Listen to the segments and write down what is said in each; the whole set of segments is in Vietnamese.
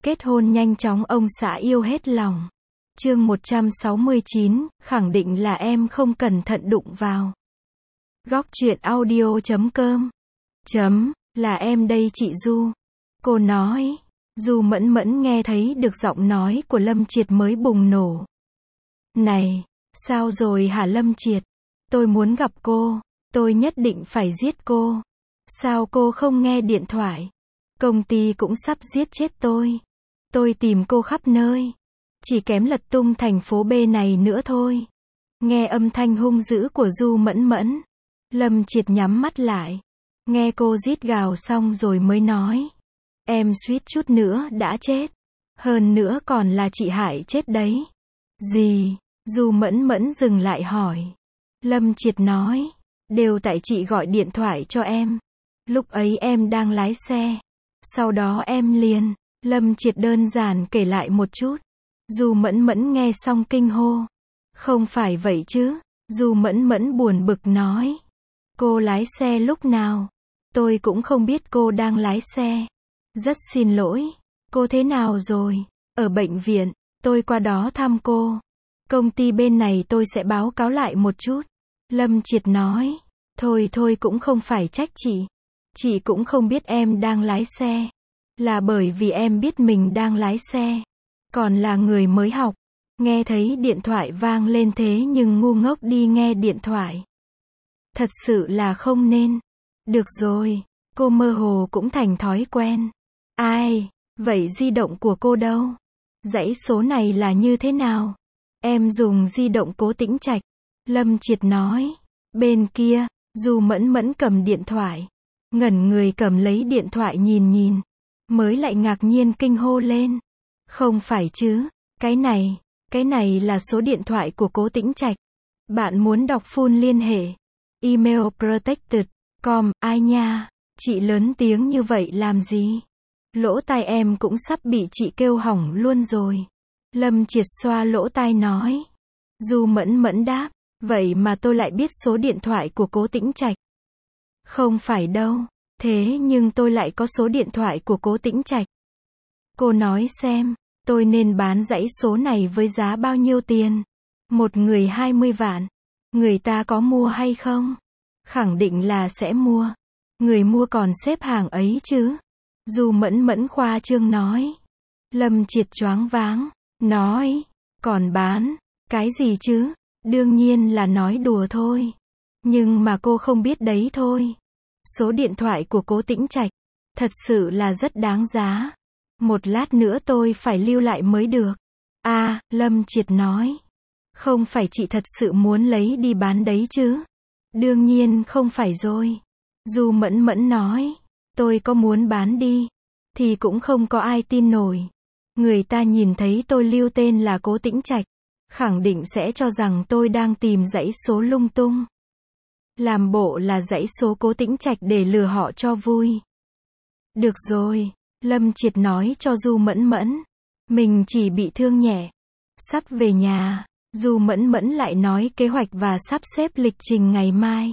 Kết hôn nhanh chóng ông xã yêu hết lòng. Chương 169, khẳng định là em không cẩn thận đụng vào. Góc truyện audio.com là em đây chị Du. Cô nói. Du Mẫn Mẫn nghe thấy được giọng nói của Lâm Triệt mới bùng nổ. Này, sao rồi hả Lâm Triệt? Tôi muốn gặp cô, tôi nhất định phải giết cô. Sao cô không nghe điện thoại? Công ty cũng sắp giết chết tôi. Tôi tìm cô khắp nơi. Chỉ kém lật tung thành phố B này nữa thôi. Nghe âm thanh hung dữ của Du Mẫn Mẫn. Lâm Triệt nhắm mắt lại. Nghe cô rít gào xong rồi mới nói. Em suýt chút nữa đã chết. Hơn nữa còn là chị hại chết đấy. Gì? Du Mẫn Mẫn dừng lại hỏi. Lâm Triệt nói. Đều tại chị gọi điện thoại cho em. Lúc ấy em đang lái xe. Sau đó em liền. Lâm Triệt đơn giản kể lại một chút. Du Mẫn Mẫn nghe xong kinh hô. Không phải vậy chứ. Du Mẫn Mẫn buồn bực nói. Cô lái xe lúc nào? Tôi cũng không biết cô đang lái xe. Rất xin lỗi. Cô thế nào rồi? Ở bệnh viện. Tôi qua đó thăm cô. Công ty bên này tôi sẽ báo cáo lại một chút. Lâm Triệt nói. Thôi cũng không phải trách chị. Chị cũng không biết em đang lái xe. Là bởi vì em biết mình đang lái xe. Còn là người mới học. Nghe thấy điện thoại vang lên thế nhưng ngu ngốc đi nghe điện thoại. Thật sự là không nên. Được rồi. Cô mơ hồ cũng thành thói quen. Ai? Vậy di động của cô đâu? Dãy số này là như thế nào? Em dùng di động Cố Tĩnh Trạch. Lâm Triệt nói. Bên kia, Du Mẫn Mẫn cầm điện thoại. Ngẩn người cầm lấy điện thoại nhìn. Mới lại ngạc nhiên kinh hô lên. Không phải chứ. Cái này là số điện thoại của Cố Tĩnh Trạch. Bạn muốn đọc full liên hệ. Email protected.com. Ai nha? Chị lớn tiếng như vậy làm gì? Lỗ tai em cũng sắp bị chị kêu hỏng luôn rồi. Lâm Triệt xoa lỗ tai nói. Du Mẫn Mẫn đáp. Vậy mà tôi lại biết số điện thoại của Cố Tĩnh Trạch. Không phải đâu. Thế nhưng tôi lại có số điện thoại của Cố Tĩnh Trạch. Cô nói xem, tôi nên bán dãy số này với giá bao nhiêu tiền? Một người 20 vạn. Người ta có mua hay không? Khẳng định là sẽ mua. Người mua còn xếp hàng ấy chứ. Du Mẫn Mẫn khoa trương nói. Lâm Triệt choáng váng. Nói. Còn bán. Cái gì chứ? Đương nhiên là nói đùa thôi. Nhưng mà cô không biết đấy thôi. Số điện thoại của Cố Tĩnh Trạch. Thật sự là rất đáng giá. Một lát nữa tôi phải lưu lại mới được. À, Lâm Triệt nói. Không phải chị thật sự muốn lấy đi bán đấy chứ? Đương nhiên không phải rồi. Du Mẫn Mẫn nói. Tôi có muốn bán đi. Thì cũng không có ai tin nổi. Người ta nhìn thấy tôi lưu tên là Cố Tĩnh Trạch. Khẳng định sẽ cho rằng tôi đang tìm dãy số lung tung. Làm bộ là dãy số Cố Tĩnh Trạch để lừa họ cho vui. Được rồi. Lâm Triệt nói cho Du Mẫn Mẫn. Mình chỉ bị thương nhẹ. Sắp về nhà. Du Mẫn Mẫn lại nói kế hoạch và sắp xếp lịch trình ngày mai.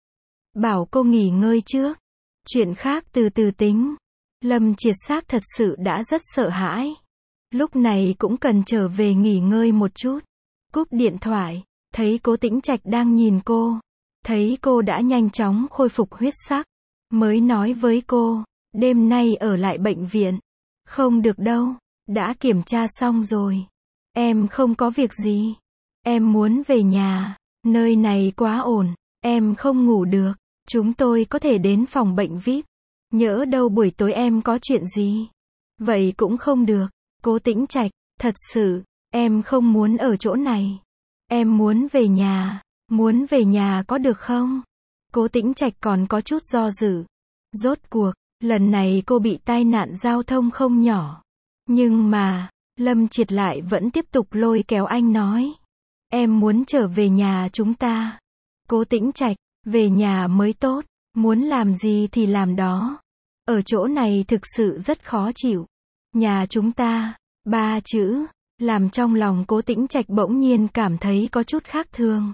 Bảo cô nghỉ ngơi trước. Chuyện khác từ từ tính. Lâm Triệt xác thật sự đã rất sợ hãi. Lúc này cũng cần trở về nghỉ ngơi một chút. Cúp điện thoại. Thấy Cố Tĩnh Trạch đang nhìn cô. Thấy cô đã nhanh chóng khôi phục huyết sắc. Mới nói với cô. Đêm nay ở lại bệnh viện. Không được đâu. Đã kiểm tra xong rồi. Em không có việc gì. Em muốn về nhà. Nơi này quá ổn. Em không ngủ được. Chúng tôi có thể đến phòng bệnh VIP. Nhỡ đâu buổi tối em có chuyện gì. Vậy cũng không được. Cố Tĩnh Trạch. Thật sự. Em không muốn ở chỗ này. Em muốn về nhà. Muốn về nhà có được không? Cố Tĩnh Trạch còn có chút do dự. Rốt cuộc. Lần này cô bị tai nạn giao thông không nhỏ. Nhưng mà. Lâm Triệt lại vẫn tiếp tục lôi kéo anh nói. Em muốn trở về nhà chúng ta. Cố Tĩnh Trạch. Về nhà mới tốt. Muốn làm gì thì làm đó. Ở chỗ này thực sự rất khó chịu. Nhà chúng ta. 3 chữ. Làm trong lòng Cố Tĩnh Trạch bỗng nhiên cảm thấy có chút khác thường.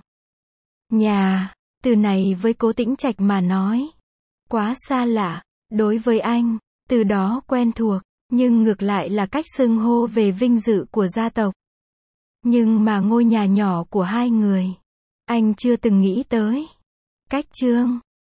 Nhà. Từ này với Cố Tĩnh Trạch mà nói. Quá xa lạ. Đối với anh. Từ đó quen thuộc. Nhưng ngược lại là cách xưng hô về vinh dự của gia tộc. Nhưng mà ngôi nhà nhỏ của hai người, anh chưa từng nghĩ tới. Cách Trương